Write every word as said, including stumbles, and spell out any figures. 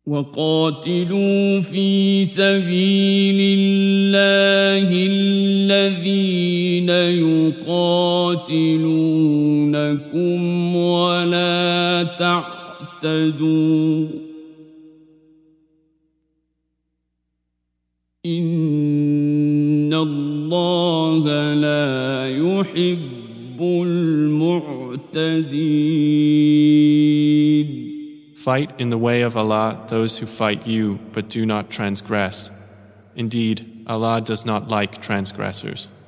وقاتلوا في سبيل الله الذين يقاتلونكم ولا تعتدوا إن الله لا يحب المعتدين. Fight in the way of Allah those who fight you, but do not transgress. Indeed, Allah does not like transgressors.